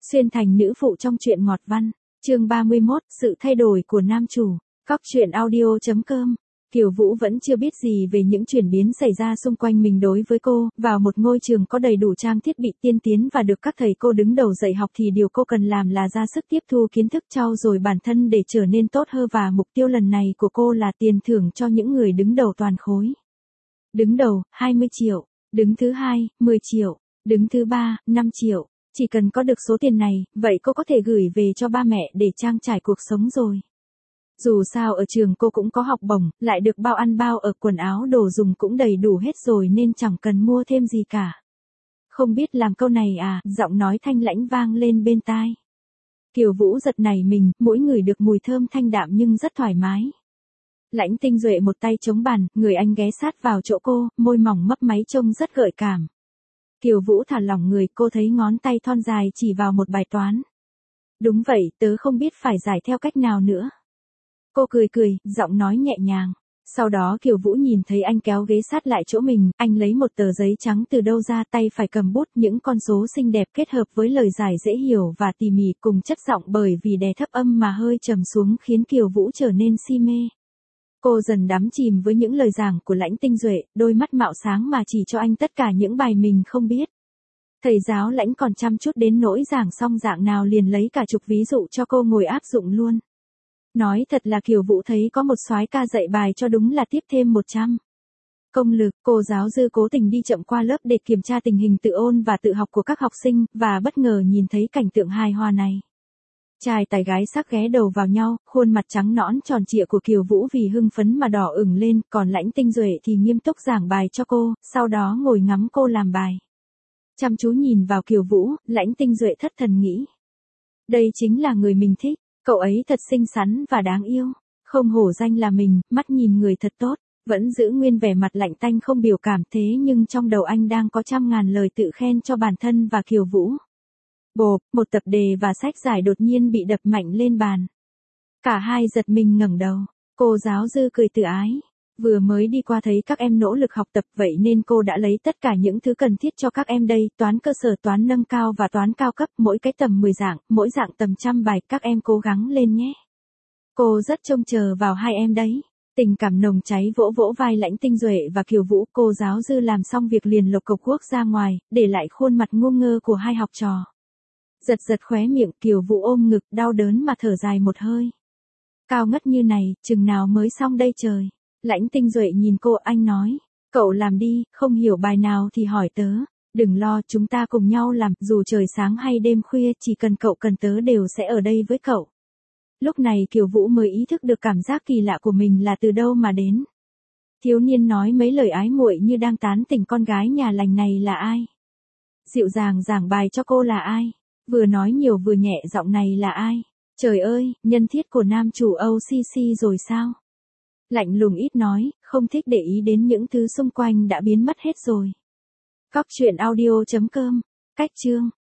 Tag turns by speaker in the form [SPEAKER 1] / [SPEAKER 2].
[SPEAKER 1] Xuyên thành nữ phụ trong truyện ngọt văn. Chương 31, sự thay đổi của nam chủ. Cóc truyện audio.com. Kiều Vũ vẫn chưa biết gì về những chuyển biến xảy ra xung quanh mình đối với cô, vào một ngôi trường có đầy đủ trang thiết bị tiên tiến và được các thầy cô đứng đầu dạy học thì điều cô cần làm là ra sức tiếp thu kiến thức trau dồi bản thân để trở nên tốt hơn và mục tiêu lần này của cô là tiền thưởng cho những người đứng đầu toàn khối. Đứng đầu, 20 triệu. Đứng thứ hai, 10 triệu. Đứng thứ ba, 5 triệu. Chỉ cần có được số tiền này, vậy cô có thể gửi về cho ba mẹ để trang trải cuộc sống rồi. Dù sao ở trường cô cũng có học bổng, lại được bao ăn bao ở, quần áo đồ dùng cũng đầy đủ hết rồi nên chẳng cần mua thêm gì cả. Không biết làm câu này à, giọng nói thanh lãnh vang lên bên tai. Kiều Vũ giật nảy mình, mỗi người được mùi thơm thanh đạm nhưng rất thoải mái. Lãnh Tinh Duệ một tay chống bàn, người anh ghé sát vào chỗ cô, môi mỏng mấp máy trông rất gợi cảm. Kiều Vũ thả lỏng người, cô thấy ngón tay thon dài chỉ vào một bài toán. Đúng vậy, tớ không biết phải giải theo cách nào nữa. Cô cười cười, giọng nói nhẹ nhàng. Sau đó Kiều Vũ nhìn thấy anh kéo ghế sát lại chỗ mình, anh lấy một tờ giấy trắng từ đâu ra, tay phải cầm bút, những con số xinh đẹp kết hợp với lời giải dễ hiểu và tỉ mỉ cùng chất giọng bởi vì đè thấp âm mà hơi trầm xuống khiến Kiều Vũ trở nên si mê. Cô dần đắm chìm với những lời giảng của Lãnh Tinh Duệ, đôi mắt mạo sáng mà chỉ cho anh tất cả những bài mình không biết. Thầy giáo Lãnh còn chăm chút đến nỗi giảng xong dạng nào liền lấy cả chục ví dụ cho cô ngồi áp dụng luôn. Nói thật là Kiều Vũ thấy có một soái ca dạy bài cho đúng là tiếp thêm 100 công lực. Cô giáo dư cố tình đi chậm qua lớp để kiểm tra tình hình tự ôn và tự học của các học sinh, và bất ngờ nhìn thấy cảnh tượng hài hòa này. Trai tài gái sắc ghé đầu vào nhau, khuôn mặt trắng nõn tròn trịa của Kiều Vũ vì hưng phấn mà đỏ ửng lên, còn Lãnh Tinh Duệ thì nghiêm túc giảng bài cho cô, sau đó ngồi ngắm cô làm bài. Chăm chú nhìn vào Kiều Vũ, Lãnh Tinh Duệ thất thần nghĩ. Đây chính là người mình thích, cậu ấy thật xinh xắn và đáng yêu, không hổ danh là mình, mắt nhìn người thật tốt, vẫn giữ nguyên vẻ mặt lạnh tanh không biểu cảm thế nhưng trong đầu anh đang có trăm ngàn lời tự khen cho bản thân và Kiều Vũ. Bộp, một tập đề và sách giải đột nhiên bị đập mạnh lên bàn. Cả hai giật mình ngẩng đầu, cô giáo dư cười tự ái. Vừa mới đi qua thấy các em nỗ lực học tập vậy nên cô đã lấy tất cả những thứ cần thiết cho các em đây, toán cơ sở, toán nâng cao và toán cao cấp, mỗi cái tầm 10 dạng, mỗi dạng tầm 100 bài, các em cố gắng lên nhé. Cô rất trông chờ vào hai em đấy. Tình cảm nồng cháy vỗ vỗ vai Lãnh Tinh Duệ và Kiều Vũ, cô giáo dư làm xong việc liền lộc cộc guốc ra ngoài, để lại khuôn mặt ngu ngơ của hai học trò. Giật giật khóe miệng, Kiều Vũ ôm ngực, đau đớn mà thở dài một hơi. Cao ngất như này, chừng nào mới xong đây trời. Lãnh Tinh Duệ nhìn cô, anh nói, cậu làm đi, không hiểu bài nào thì hỏi tớ, đừng lo, chúng ta cùng nhau làm, dù trời sáng hay đêm khuya, chỉ cần cậu cần tớ đều sẽ ở đây với cậu. Lúc này Kiều Vũ mới ý thức được cảm giác kỳ lạ của mình là từ đâu mà đến. Thiếu niên nói mấy lời ái muội như đang tán tỉnh con gái nhà lành này là ai? Dịu dàng giảng bài cho cô là ai? Vừa nói nhiều vừa nhẹ giọng này là ai? Trời ơi, nhân thiết của nam chủ OCC rồi sao? Lạnh lùng ít nói, không thích để ý đến những thứ xung quanh đã biến mất hết rồi. Cóc truyện audio.com. Cách chương.